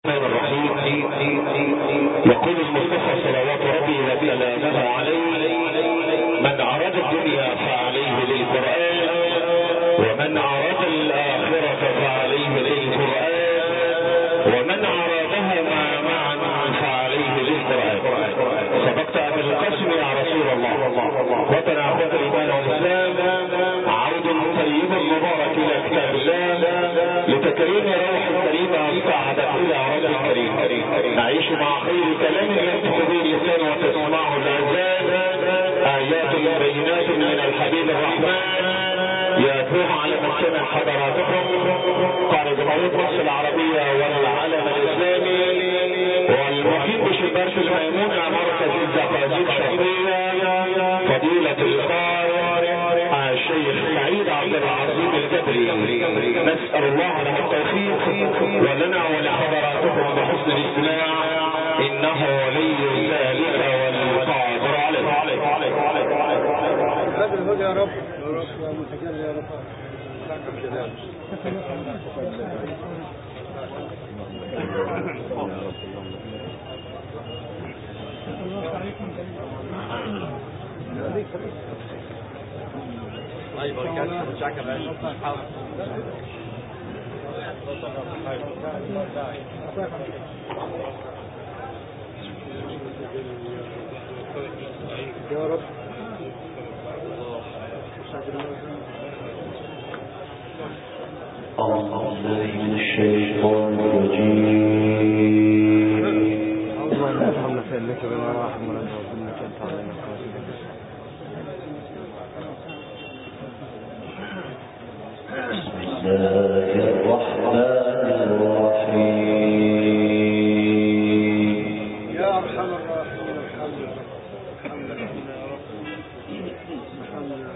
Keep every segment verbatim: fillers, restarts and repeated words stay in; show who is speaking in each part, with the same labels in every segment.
Speaker 1: يقول المصطفى صلوات ربي وسلامه عليه: من أراد الدنيا فعليه بالقرآن، ومن أراد الآخرة فعليه بالقرآن، ومن أرادهما معا فعليه بالقرآن. صدقت أبا القاسم يا رسول الله. وطن أخوة الإيمان والإسلام، عود طيب مبارك إلى كتاب الله لتكريم روح الكريمة والسعادة إلى رب الكريم. نعيش مع خير كلام يفتح به اللسان وتسمعه الأذان، آيات بينات من الحبيب الرحمن يتلوها على مسكن حضراتكم قارئ جمهورية مصر العربية والعالم الإسلامي والمقيم بشباك الميمونة مركز الزقازيق شرقية، فضيلة القارئ الشيخ سعيد عبد العظيم الجبري. نسأل الله له التوفيق ولنا ولحضراتكم بحسن الاستماع، إنه ولي ذلك والقادر عليه.
Speaker 2: هذا الهدى يا رب يا متجلى يا رب.
Speaker 3: الله يبارك فيك.
Speaker 2: يا رب
Speaker 1: أعوذ بالله من الشيطان الرجيم.
Speaker 2: اللهم ارحمنا فإنك بنا راحم ولا تحزنك أنت علينا قادر.
Speaker 1: بسم الله الرحمن الرحيم.
Speaker 2: يا أرحم الراحمين ارحمنا ارحمنا يا رب ارحمنا.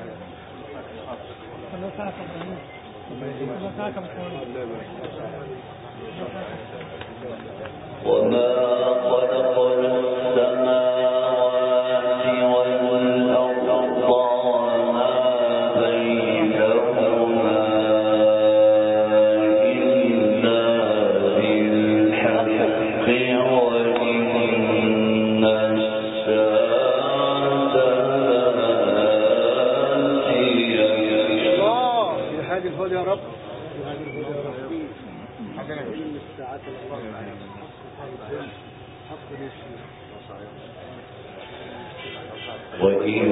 Speaker 1: وما خلقنا السماوات والأرض وما بينهما إلا بالحق وإن الساعة لآتية.
Speaker 2: الله في هذه الهدى يا رب، في هذه الهدى يا رب. إن الساعة حق نفسي
Speaker 1: وإن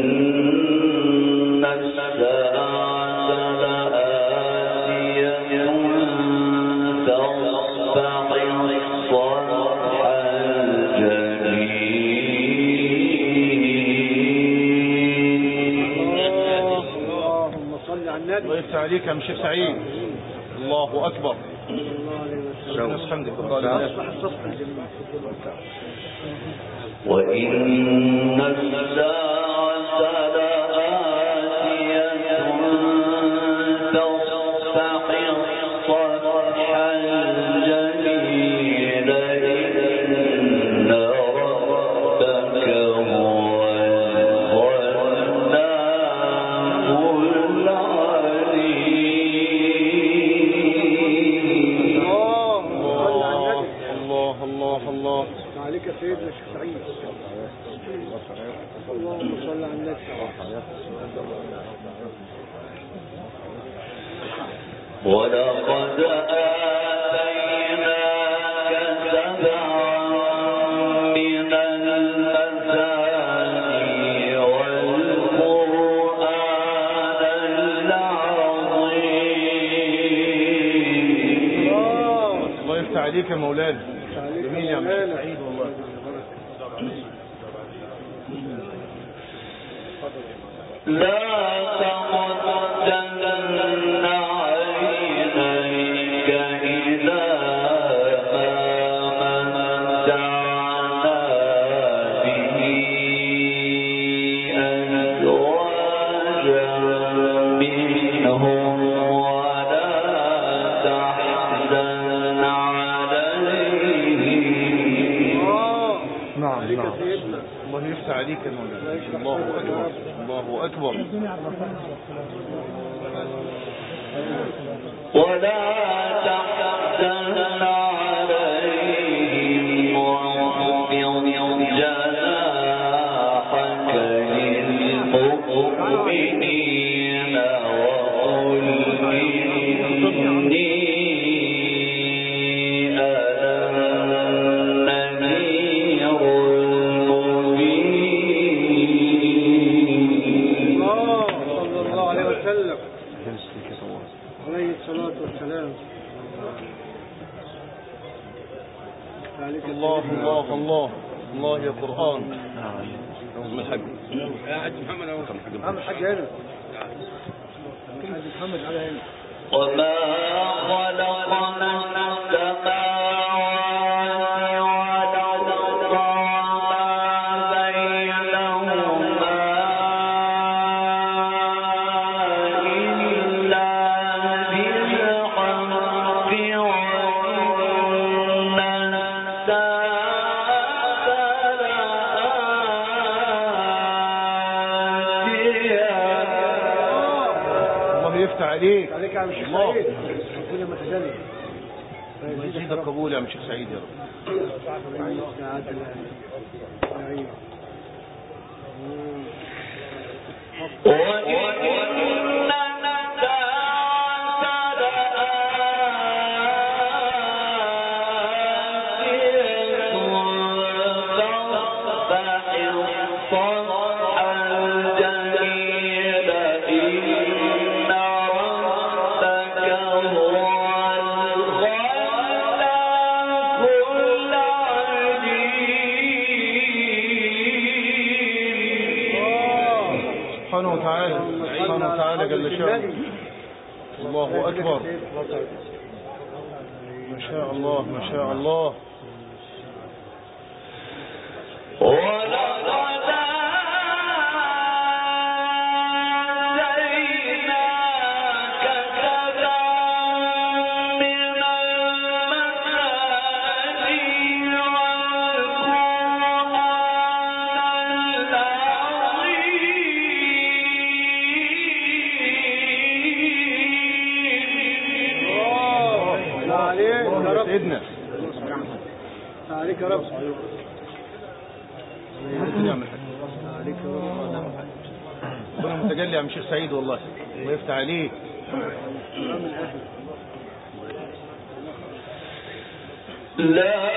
Speaker 1: الساعة لآتية تصفح الصفح الجليل.
Speaker 2: اللهم صل على النبي.
Speaker 3: الله يفتح عليك يا شيخ سعيد. الله أكبر.
Speaker 2: الله
Speaker 3: حمدك.
Speaker 1: وإن الساعة لآتية تصفح الصفح الجليل. إن ربك هو الخلاق العليم.
Speaker 3: الله الله الله.
Speaker 2: عليك سيدنا الشيخ سعيد. اللهم صل على النبي.
Speaker 1: ولقد آتيناك سبعا من المثاني والقرآن العظيم.
Speaker 3: الله يفتح عليك يا مولانا. جميل يا شيخ سعيد والله.
Speaker 1: لا تمدن عينيك إلى ما متعنا به أزواجا منهم ولا تحزن عليهم.
Speaker 3: نعم نعم. الله يفتح عليك يا مولانا. الله أكبر الله أكبر.
Speaker 1: ولا تحزن عليهم
Speaker 3: الله الله الله الله يا قرآن. نعم الحاج
Speaker 2: يا حاج محمد اهو محمد الحاج هنا الحاج محمد على هنا.
Speaker 1: وما خلقنا السماوات
Speaker 3: عليك
Speaker 2: عليك يا شيخ
Speaker 3: الله.
Speaker 2: سعيد كل ما تجلي
Speaker 3: يزيدك قبول يا شيخ سعيد يا سبحانه وتعالى سبحانه وتعالى جل شأنه. الله أكبر. ما شاء الله ما شاء الله. سيدنا
Speaker 2: عليك يا رب
Speaker 3: عليك ربنا متجلي يا شيخ سعيد والله ويفتح عليك.
Speaker 1: لا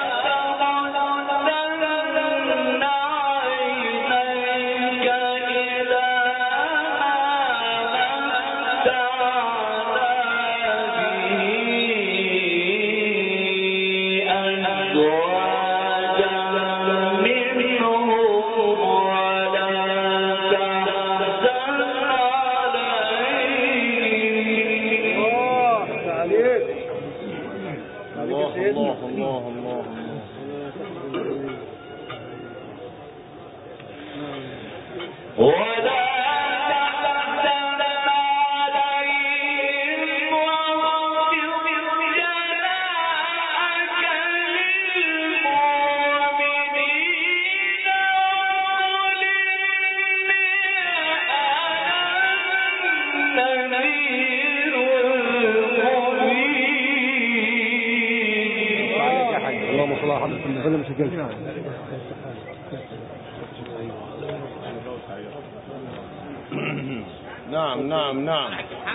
Speaker 3: نعم نعم نعم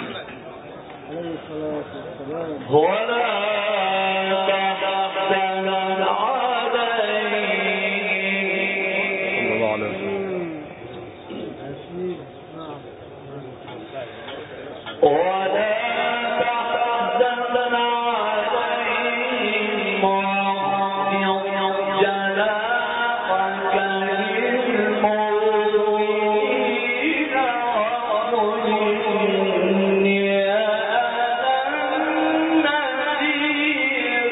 Speaker 1: ولا تحزن عليهم
Speaker 3: صلى الله عليه وسلم.
Speaker 1: ولا تحزن عليهم واخفض جناحك للمؤمنين وقل إني أنا النذير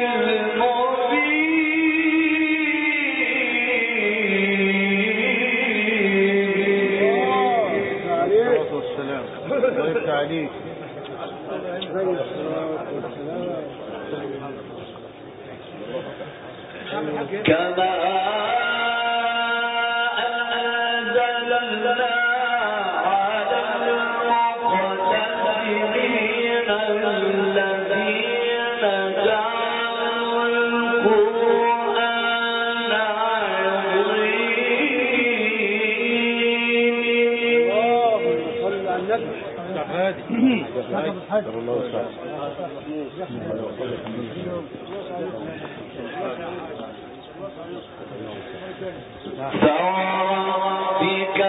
Speaker 1: المبين.
Speaker 3: والسلام ويفتح عليك.
Speaker 1: كما أنزلنا على المقتسمين الذين جعلوا القرآن عظيم.
Speaker 2: صلى على النبي
Speaker 1: فوربك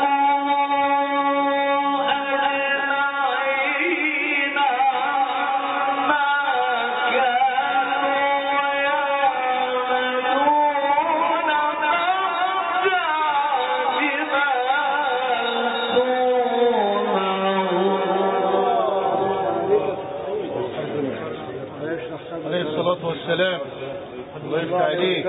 Speaker 1: لنسألنهم أجمعين
Speaker 3: الصلاة والسلام. الله يفتح عليك.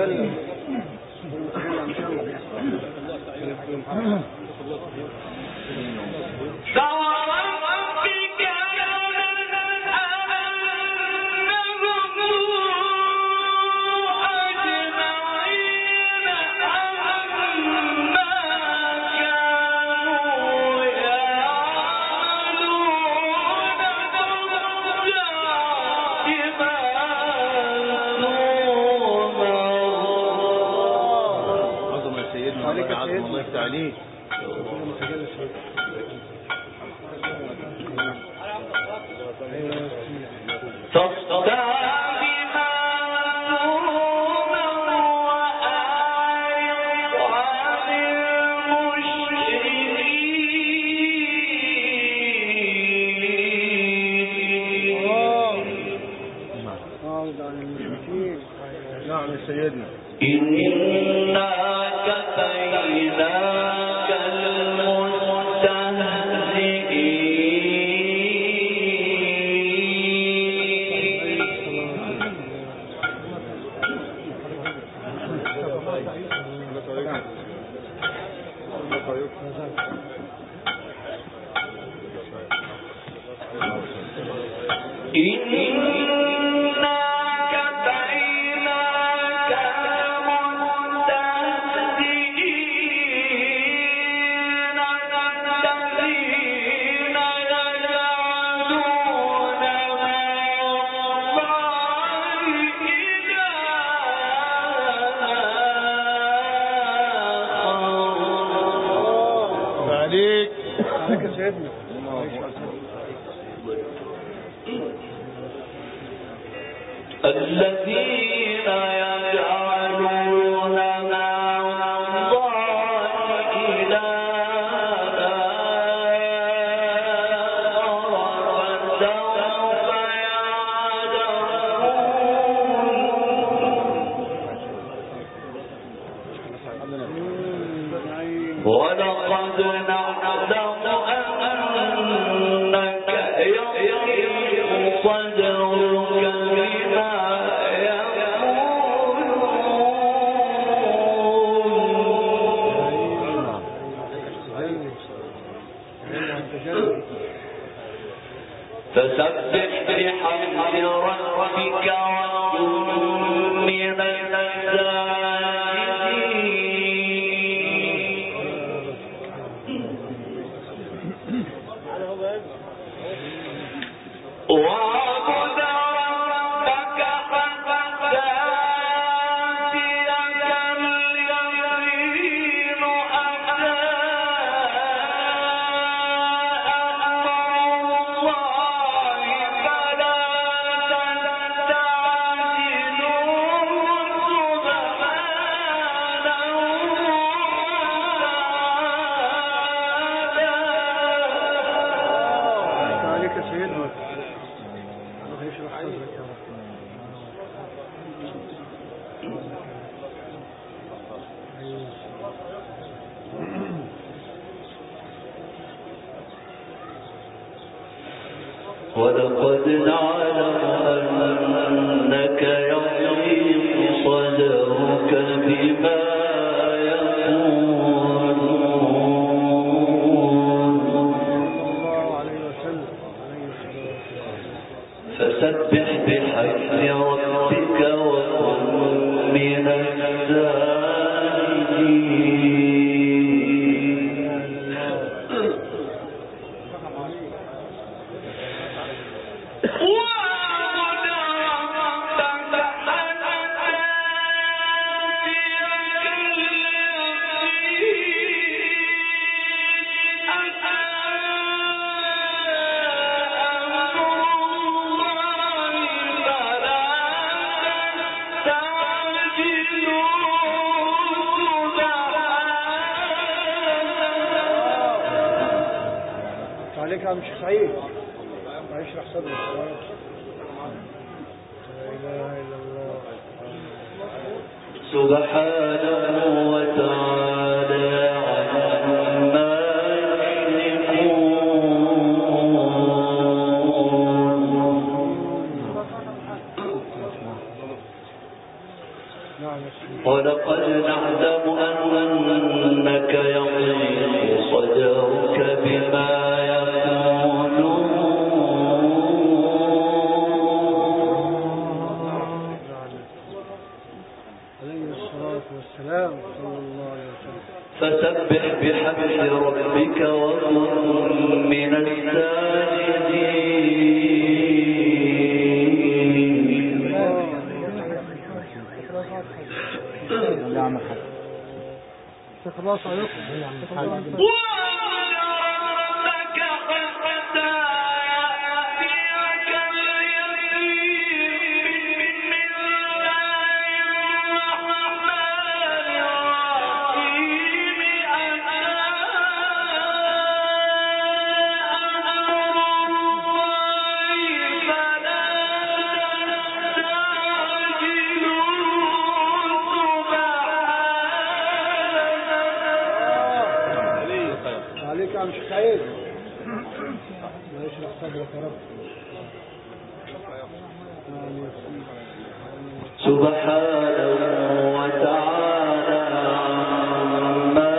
Speaker 3: الله يفتح عليك. نعم يا سيدنا.
Speaker 1: إنا كفيناك الذين يجعلون مع الله إلها فسوف يعلمون ولقد نعلم أنك يضيق صدرك بما فسبح بحمد ربك وكن من الساجدين واعبد ربك حتى يأتيك اليقين ولقد نعلم أنك يضيق صدرك بما يقولون فسبح بحمد ربك وكن من الساجدين
Speaker 2: عليك يا مش سعيد ما يشرح صدرك. لا اله الا الله
Speaker 1: سبحانه وتعالى عما يشركون
Speaker 2: خلاص عليكم. عليك يا مش خايف. ما يشرح صدرك يا رب.
Speaker 1: سبحانه وتعالى عما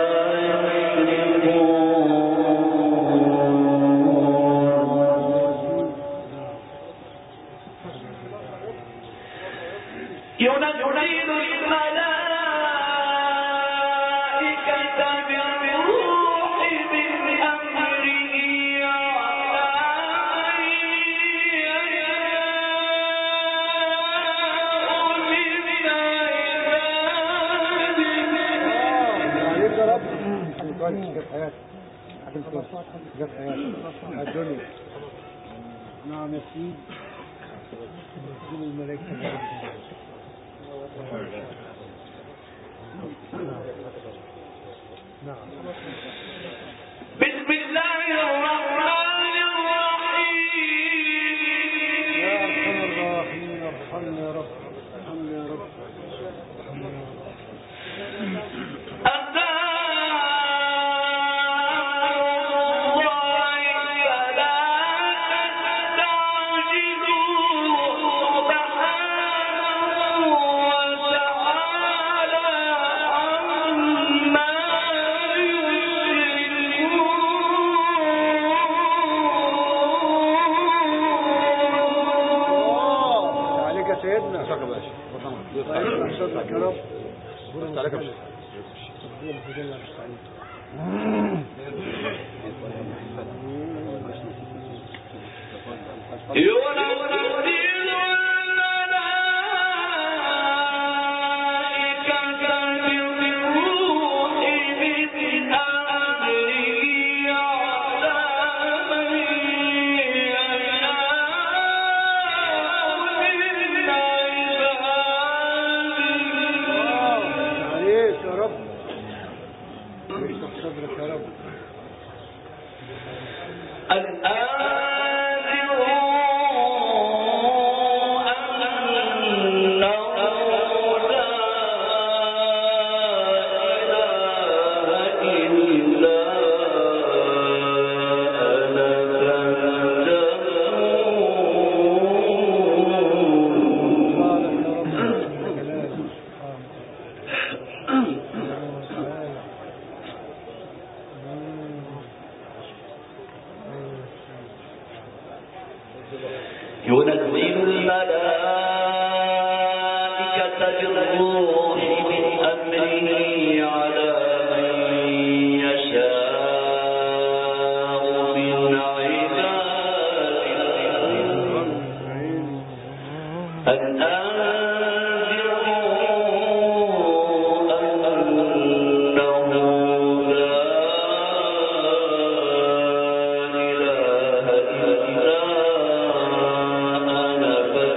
Speaker 1: يشركون ينزل الملائكة بالروح من أمره على
Speaker 2: عليك يا رب. كويس جت حياتك. جت حياتك. الدنيا. نعم يا سيدي. نزل الملائكة. نعم.
Speaker 1: بسم الله الرحمن الرحيم.
Speaker 2: يا أرحم الراحمين ارحمنا يا رب. ارحمنا يا رب. ارحمنا يا رب.
Speaker 1: أتى أمر الله فلا تستعجلوه سبحانه وتعالى عما يشركون.
Speaker 2: عليك يا سيدنا. طيب صدرك يا رب.
Speaker 3: بس عليك يا باشا.
Speaker 2: عليك يا رب. صدرك يا رب.
Speaker 1: ينزل الملائكة بالروح من أمره على من يشاء من عباده أن أنذروا أنه لا إله إلا أنا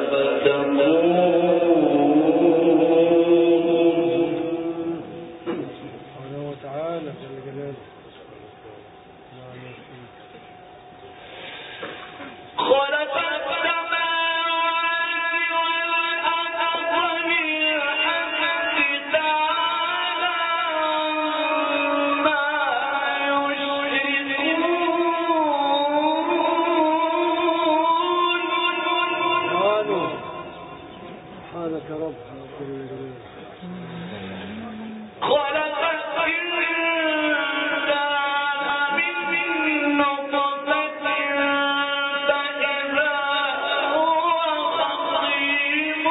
Speaker 2: سبحانه وتعالى جل جلاله. نعم يا سيدي.
Speaker 1: خلق السماوات والأرض بالحق تعالى عما يشركون.
Speaker 2: سبحانك يا رب. جل جلاله.
Speaker 1: خلق الإنسان من نطفة فإذا هو خصيم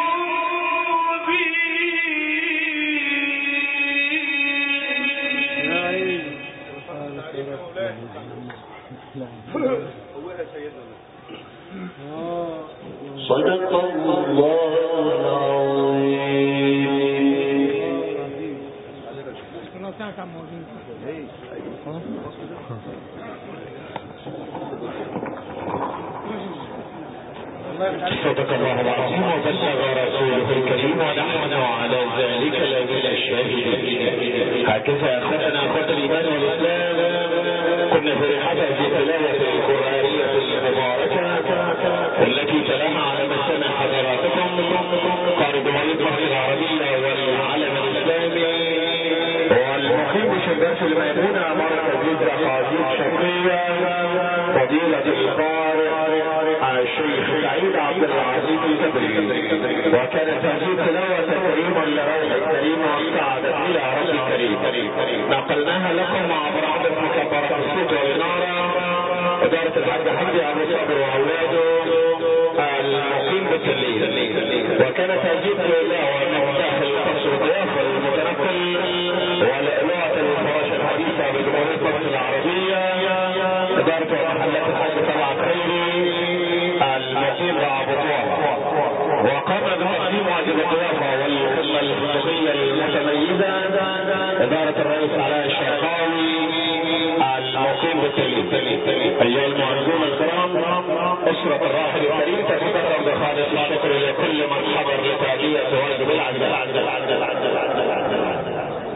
Speaker 1: مبين.
Speaker 2: يا عيني. سبحانك يا رب. آه.
Speaker 1: صدق الله العظيم. صدق الله العظيم وبلغ رسوله الكريم ونحن على ذلك لمن الشاهدين. هكذا اخوتنا اخوة الايمان والاسلام كنا في رحلة في تلاوة القرآنية المباركة التي تلاها على مسامع حضراتكم قارئ مواليد مصر العربية والعالم الاسلامي والمقيم بشباك الميمونة مركز جدة خالد شرقية فضيلة القارئ الشيخ سعيد عبد العزيز الكبري. وكان تهجير تلاوة كريما لروح الكريم والسعادة الى رب الكريم. نقلناها لكم عبر عدد مكبرة الصوت والنارة ادارة الحاج حمدي ابو صابر واولاده المقيم بالتليل. وكان تهجير تلاوة مفتاح القصر الضيافة المتنقل ولؤلؤة الفراش الحديثة بجمهورية مصر العربية ادارة ومحلات الحاج طلعت خيري المقيم بأبطوها. وقام بتقديم واجب الضيافة والخدمة الخصوصية المتميزة إدارة الرئيس علاء الشرقاوي المقيم بالتليل. أيها المعزون الكرام أسرة الراحل الكريم تتكرم بخالص الشكر لكل من حضر لتأدية واجب العزاء.